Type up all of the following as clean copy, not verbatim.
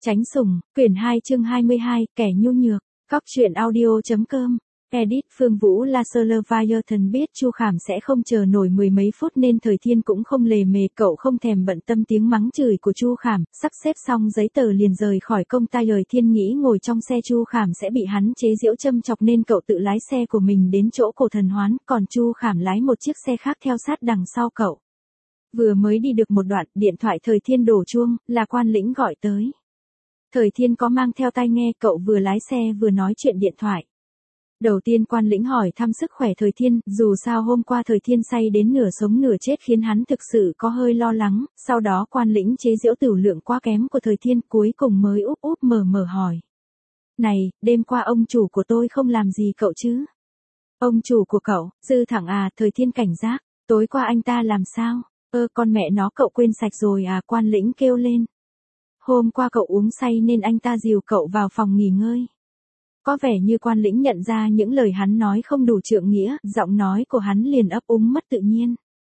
Tránh sủng, quyển 2 chương 22, kẻ nhu nhược. Góc truyện audio.com. Edit Phương Vũ Laserleviathan biết Chu Khảm sẽ không chờ nổi mười mấy phút nên Thời Thiên cũng không lề mề, cậu không thèm bận tâm tiếng mắng chửi của Chu Khảm, sắp xếp xong giấy tờ liền rời khỏi công ty. Thời Thiên nghĩ ngồi trong xe Chu Khảm sẽ bị hắn chế giễu châm chọc nên cậu tự lái xe của mình đến chỗ Cổ Thần Hoán, còn Chu Khảm lái một chiếc xe khác theo sát đằng sau cậu. Vừa mới đi được một đoạn, điện thoại Thời Thiên đổ chuông, là Quan Lĩnh gọi tới. Thời Thiên có mang theo tai nghe, cậu vừa lái xe vừa nói chuyện điện thoại. Đầu tiên Quan Lĩnh hỏi thăm sức khỏe Thời Thiên, dù sao hôm qua Thời Thiên say đến nửa sống nửa chết khiến hắn thực sự có hơi lo lắng, sau đó Quan Lĩnh chế giễu tửu lượng quá kém của Thời Thiên, cuối cùng mới úp úp mở hỏi. Này, đêm qua ông chủ của tôi không làm gì cậu chứ? Ông chủ của cậu, Dư Thẳng à? Thời Thiên cảnh giác, tối qua anh ta làm sao? Con mẹ nó, cậu quên sạch rồi à? Quan Lĩnh kêu lên. Hôm qua cậu uống say nên anh ta dìu cậu vào phòng nghỉ ngơi. Có vẻ như Quan Lĩnh nhận ra những lời hắn nói không đủ trượng nghĩa, giọng nói của hắn liền ấp úng mất tự nhiên.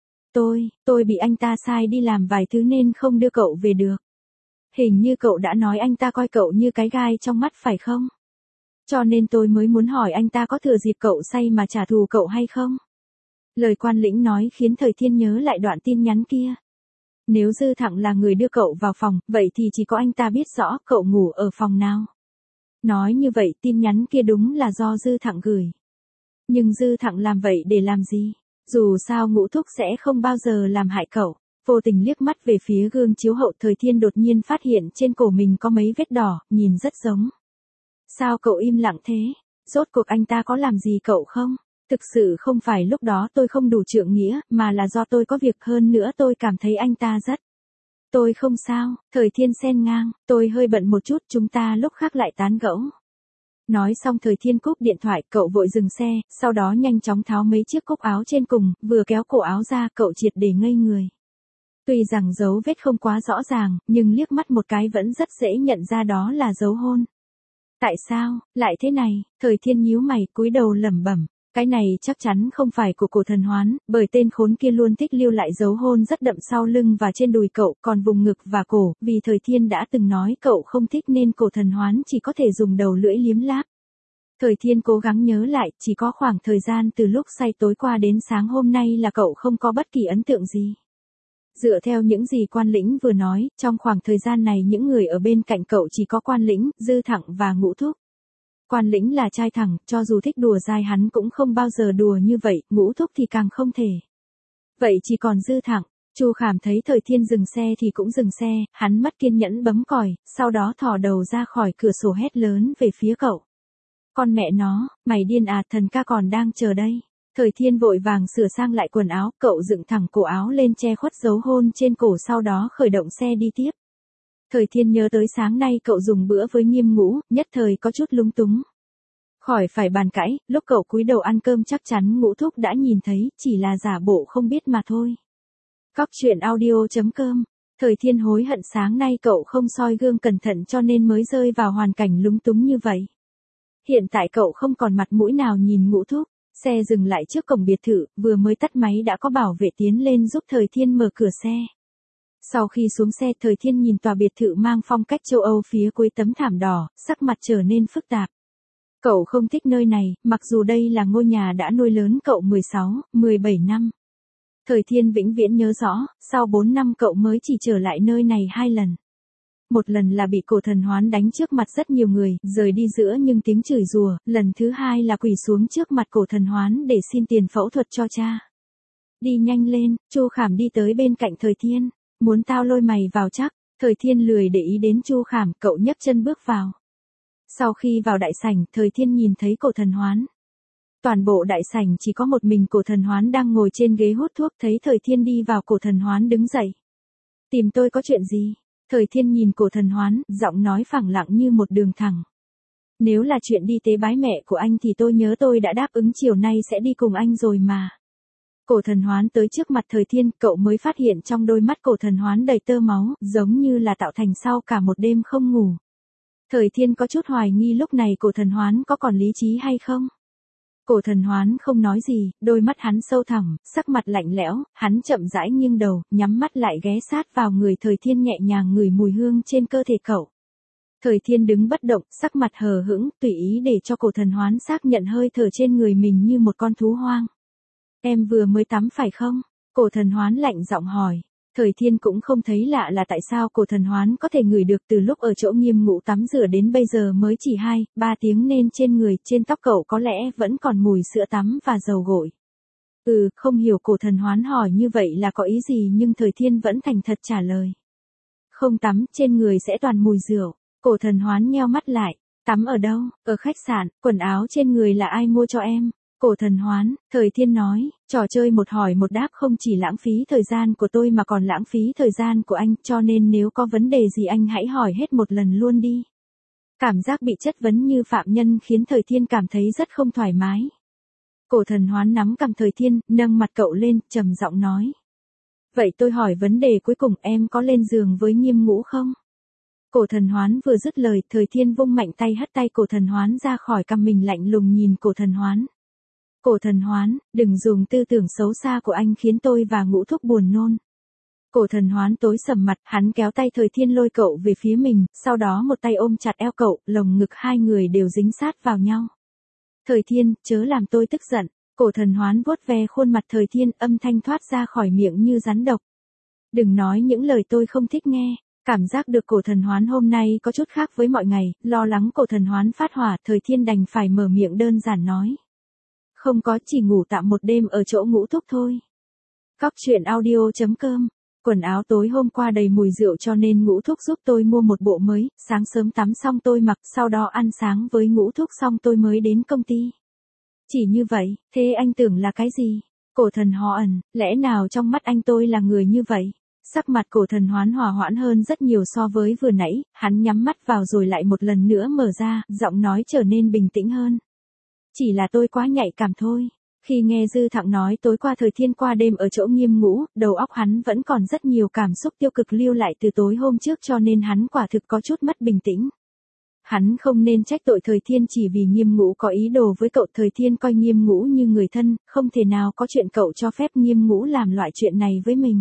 Tôi bị anh ta sai đi làm vài thứ nên không đưa cậu về được. Hình như cậu đã nói anh ta coi cậu như cái gai trong mắt phải không? Cho nên tôi mới muốn hỏi anh ta có thừa dịp cậu say mà trả thù cậu hay không? Lời Quan Lĩnh nói khiến Thời Thiên nhớ lại đoạn tin nhắn kia. Nếu Dư Thẳng là người đưa cậu vào phòng, vậy thì chỉ có anh ta biết rõ cậu ngủ ở phòng nào. Nói như vậy tin nhắn kia đúng là do Dư Thẳng gửi. Nhưng Dư Thẳng làm vậy để làm gì? Dù sao Ngũ Thúc sẽ không bao giờ làm hại cậu. Vô tình liếc mắt về phía gương chiếu hậu, Thời Thiên đột nhiên phát hiện trên cổ mình có mấy vết đỏ, nhìn rất giống. Sao cậu im lặng thế? Rốt cuộc anh ta có làm gì cậu không? Thực sự không phải lúc đó tôi không đủ trượng nghĩa, mà là do tôi có việc, hơn nữa tôi cảm thấy anh ta rất... Tôi không sao, Thời Thiên xen ngang, tôi hơi bận một chút, chúng ta lúc khác lại tán gẫu. Nói xong Thời Thiên cúp điện thoại, cậu vội dừng xe, sau đó nhanh chóng tháo mấy chiếc cúc áo trên cùng, vừa kéo cổ áo ra cậu triệt để ngây người. Tuy rằng dấu vết không quá rõ ràng, nhưng liếc mắt một cái vẫn rất dễ nhận ra đó là dấu hôn. Tại sao, lại thế này? Thời Thiên nhíu mày, cúi đầu lẩm bẩm. Cái này chắc chắn không phải của Cổ Thần Hoán, bởi tên khốn kia luôn thích lưu lại dấu hôn rất đậm sau lưng và trên đùi cậu, còn vùng ngực và cổ, vì Thời Thiên đã từng nói cậu không thích nên Cổ Thần Hoán chỉ có thể dùng đầu lưỡi liếm láp. Thời Thiên cố gắng nhớ lại, chỉ có khoảng thời gian từ lúc say tối qua đến sáng hôm nay là cậu không có bất kỳ ấn tượng gì. Dựa theo những gì Quan Lĩnh vừa nói, trong khoảng thời gian này những người ở bên cạnh cậu chỉ có Quan Lĩnh, Dư Thẳng và Ngũ Thúc. Quan Lĩnh là trai thẳng, cho dù thích đùa dai hắn cũng không bao giờ đùa như vậy, Ngũ Thúc thì càng không thể. Vậy chỉ còn Dư Thẳng. Chu Khảm thấy Thời Thiên dừng xe thì cũng dừng xe, hắn mất kiên nhẫn bấm còi, sau đó thò đầu ra khỏi cửa sổ hét lớn về phía cậu. Con mẹ nó, mày điên à, thần ca còn đang chờ đây. Thời Thiên vội vàng sửa sang lại quần áo, cậu dựng thẳng cổ áo lên che khuất dấu hôn trên cổ, sau đó khởi động xe đi tiếp. Thời Thiên nhớ tới sáng nay cậu dùng bữa với Nghiêm Ngũ, nhất thời có chút lúng túng. Khỏi phải bàn cãi, lúc cậu cúi đầu ăn cơm chắc chắn Ngũ Thúc đã nhìn thấy, chỉ là giả bộ không biết mà thôi. Góc truyện audio.com. Thời Thiên hối hận sáng nay cậu không soi gương cẩn thận cho nên mới rơi vào hoàn cảnh lúng túng như vậy. Hiện tại cậu không còn mặt mũi nào nhìn Ngũ Thúc. Xe dừng lại trước cổng biệt thự, vừa mới tắt máy đã có bảo vệ tiến lên giúp Thời Thiên mở cửa xe. Sau khi xuống xe, Thời Thiên nhìn tòa biệt thự mang phong cách châu Âu phía cuối tấm thảm đỏ, sắc mặt trở nên phức tạp. Cậu không thích nơi này, mặc dù đây là ngôi nhà đã nuôi lớn cậu 16, 17 năm. Thời Thiên vĩnh viễn nhớ rõ, sau 4 năm cậu mới chỉ trở lại nơi này 2 lần. Một lần là bị Cổ Thần Hoán đánh trước mặt rất nhiều người, rời đi giữa nhưng tiếng chửi rủa, lần thứ hai là quỳ xuống trước mặt Cổ Thần Hoán để xin tiền phẫu thuật cho cha. Đi nhanh lên, Chu Khảm đi tới bên cạnh Thời Thiên. Muốn tao lôi mày vào chắc? Thời Thiên lười để ý đến Chu Khảm, cậu nhấc chân bước vào. Sau khi vào đại sảnh, Thời Thiên nhìn thấy Cổ Thần Hoán. Toàn bộ đại sảnh chỉ có một mình Cổ Thần Hoán đang ngồi trên ghế hút thuốc, thấy Thời Thiên đi vào Cổ Thần Hoán đứng dậy. Tìm tôi có chuyện gì? Thời Thiên nhìn Cổ Thần Hoán, giọng nói phẳng lặng như một đường thẳng. Nếu là chuyện đi tế bái mẹ của anh thì tôi nhớ tôi đã đáp ứng chiều nay sẽ đi cùng anh rồi mà. Cổ Thần Hoán tới trước mặt Thời Thiên, cậu mới phát hiện trong đôi mắt Cổ Thần Hoán đầy tơ máu, giống như là tạo thành sau cả một đêm không ngủ. Thời Thiên có chút hoài nghi lúc này Cổ Thần Hoán có còn lý trí hay không. Cổ Thần Hoán không nói gì, đôi mắt hắn sâu thẳm, sắc mặt lạnh lẽo, hắn chậm rãi nghiêng đầu, nhắm mắt lại ghé sát vào người Thời Thiên, nhẹ nhàng ngửi mùi hương trên cơ thể cậu. Thời Thiên đứng bất động, sắc mặt hờ hững, tùy ý để cho Cổ Thần Hoán xác nhận hơi thở trên người mình như một con thú hoang. Em vừa mới tắm phải không? Cổ Thần Hoán lạnh giọng hỏi. Thời Thiên cũng không thấy lạ là tại sao Cổ Thần Hoán có thể ngửi được từ lúc ở chỗ Nghiêm Ngũ tắm rửa đến bây giờ mới chỉ 2-3 tiếng nên trên người, trên tóc cậu có lẽ vẫn còn mùi sữa tắm và dầu gội. Không hiểu Cổ Thần Hoán hỏi như vậy là có ý gì nhưng Thời Thiên vẫn thành thật trả lời. Không tắm, trên người sẽ toàn mùi rượu. Cổ Thần Hoán nheo mắt lại. Tắm ở đâu? Ở khách sạn, quần áo trên người là ai mua cho em? Cổ Thần Hoán, Thời Thiên nói, trò chơi một hỏi một đáp không chỉ lãng phí thời gian của tôi mà còn lãng phí thời gian của anh, cho nên nếu có vấn đề gì anh hãy hỏi hết một lần luôn đi. Cảm giác bị chất vấn như phạm nhân khiến Thời Thiên cảm thấy rất không thoải mái. Cổ Thần Hoán nắm cằm Thời Thiên, nâng mặt cậu lên, trầm giọng nói. Vậy tôi hỏi vấn đề cuối cùng, em có lên giường với Nghiêm Ngũ không? Cổ Thần Hoán vừa dứt lời, Thời Thiên vung mạnh tay hất tay Cổ Thần Hoán ra khỏi cằm mình, lạnh lùng nhìn Cổ Thần Hoán. Cổ Thần Hoán, đừng dùng tư tưởng xấu xa của anh khiến tôi và Ngũ Thúc buồn nôn. Cổ Thần Hoán tối sầm mặt, hắn kéo tay Thời Thiên lôi cậu về phía mình, sau đó một tay ôm chặt eo cậu, lồng ngực hai người đều dính sát vào nhau. Thời Thiên, chớ làm tôi tức giận. Cổ Thần Hoán vuốt ve khuôn mặt Thời Thiên, âm thanh thoát ra khỏi miệng như rắn độc. Đừng nói những lời tôi không thích nghe. Cảm giác được Cổ Thần Hoán hôm nay có chút khác với mọi ngày, lo lắng Cổ Thần Hoán phát hỏa, Thời Thiên đành phải mở miệng đơn giản nói. Không có, chỉ ngủ tạm một đêm ở chỗ Ngũ Thúc thôi. Cóc truyện audio.com. Quần áo tối hôm qua đầy mùi rượu cho nên Ngũ Thúc giúp tôi mua một bộ mới, sáng sớm tắm xong tôi mặc, sau đó ăn sáng với Ngũ Thúc xong tôi mới đến công ty. Chỉ như vậy, thế anh tưởng là cái gì? Cổ Thần Hoán, lẽ nào trong mắt anh tôi là người như vậy? Sắc mặt Cổ Thần Hoán hòa hoãn hơn rất nhiều so với vừa nãy, hắn nhắm mắt vào rồi lại một lần nữa mở ra, giọng nói trở nên bình tĩnh hơn. Chỉ là tôi quá nhạy cảm thôi. Khi nghe Dư Thặng nói tối qua Thời Thiên qua đêm ở chỗ Nghiêm Ngũ, đầu óc hắn vẫn còn rất nhiều cảm xúc tiêu cực lưu lại từ tối hôm trước cho nên hắn quả thực có chút mất bình tĩnh. Hắn không nên trách tội Thời Thiên chỉ vì Nghiêm Ngũ có ý đồ với cậu. Thời Thiên coi Nghiêm Ngũ như người thân, không thể nào có chuyện cậu cho phép Nghiêm Ngũ làm loại chuyện này với mình.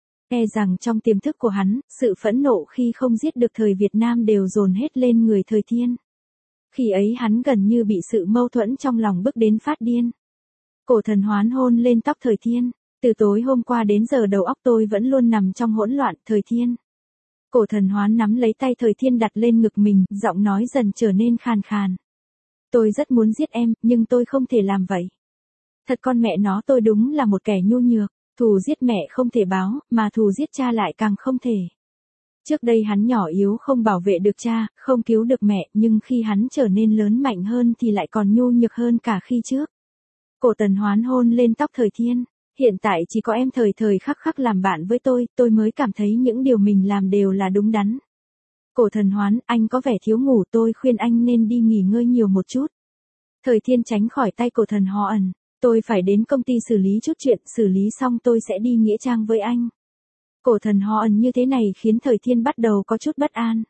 E rằng trong tiềm thức của hắn, sự phẫn nộ khi không giết được Thời Việt Nam đều dồn hết lên người Thời Thiên. Khi ấy hắn gần như bị sự mâu thuẫn trong lòng bức đến phát điên. Cổ Thần Hoán hôn lên tóc Thời Thiên. Từ tối hôm qua đến giờ đầu óc tôi vẫn luôn nằm trong hỗn loạn. Thời Thiên. Cổ Thần Hoán nắm lấy tay Thời Thiên đặt lên ngực mình, giọng nói dần trở nên khàn khàn. Tôi rất muốn giết em, nhưng tôi không thể làm vậy. Thật con mẹ nó, tôi đúng là một kẻ nhu nhược. Thù giết mẹ không thể báo, mà thù giết cha lại càng không thể. Trước đây hắn nhỏ yếu không bảo vệ được cha, không cứu được mẹ, nhưng khi hắn trở nên lớn mạnh hơn thì lại còn nhu nhược hơn cả khi trước. Cổ Thần Hoán hôn lên tóc Thời Thiên. Hiện tại chỉ có em thời thời khắc khắc làm bạn với tôi mới cảm thấy những điều mình làm đều là đúng đắn. Cổ Thần Hoán, anh có vẻ thiếu ngủ, tôi khuyên anh nên đi nghỉ ngơi nhiều một chút. Thời Thiên tránh khỏi tay Cổ Thần Hoán. Tôi phải đến công ty xử lý chút chuyện, xử lý xong tôi sẽ đi nghĩa trang với anh. Cổ Thần Hoán như thế này khiến Thời Thiên bắt đầu có chút bất an.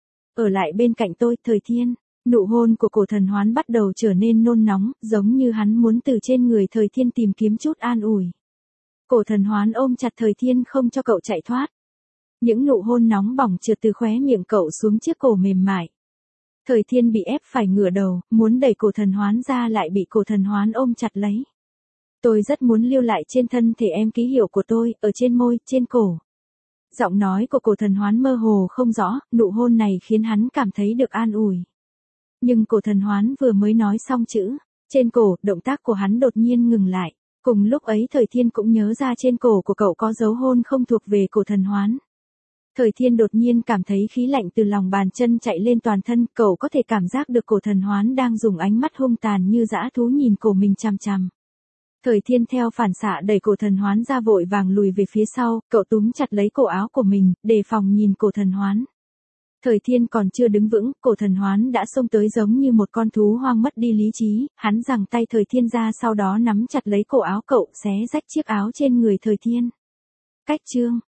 Ở lại bên cạnh tôi, Thời Thiên. Nụ hôn của Cổ Thần Hoán bắt đầu trở nên nôn nóng, giống như hắn muốn từ trên người Thời Thiên tìm kiếm chút an ủi. Cổ Thần Hoán ôm chặt Thời Thiên không cho cậu chạy thoát. Những nụ hôn nóng bỏng trượt từ khóe miệng cậu xuống chiếc cổ mềm mại. Thời Thiên bị ép phải ngửa đầu, muốn đẩy Cổ Thần Hoán ra lại bị Cổ Thần Hoán ôm chặt lấy. Tôi rất muốn lưu lại trên thân thể em ký hiệu của tôi, ở trên môi, trên cổ. Giọng nói của Cổ Thần Hoán mơ hồ không rõ, nụ hôn này khiến hắn cảm thấy được an ủi. Nhưng Cổ Thần Hoán vừa mới nói xong chữ trên cổ, động tác của hắn đột nhiên ngừng lại. Cùng lúc ấy Thời Thiên cũng nhớ ra trên cổ của cậu có dấu hôn không thuộc về Cổ Thần Hoán. Thời Thiên đột nhiên cảm thấy khí lạnh từ lòng bàn chân chạy lên toàn thân, cậu có thể cảm giác được Cổ Thần Hoán đang dùng ánh mắt hung tàn như dã thú nhìn cổ mình chằm chằm. Thời Thiên theo phản xạ đẩy Cổ Thần Hoán ra, vội vàng lùi về phía sau, cậu túm chặt lấy cổ áo của mình, đề phòng nhìn Cổ Thần Hoán. Thời Thiên còn chưa đứng vững, Cổ Thần Hoán đã xông tới giống như một con thú hoang mất đi lý trí, hắn giằng tay Thời Thiên ra sau đó nắm chặt lấy cổ áo cậu, xé rách chiếc áo trên người Thời Thiên. Cách chương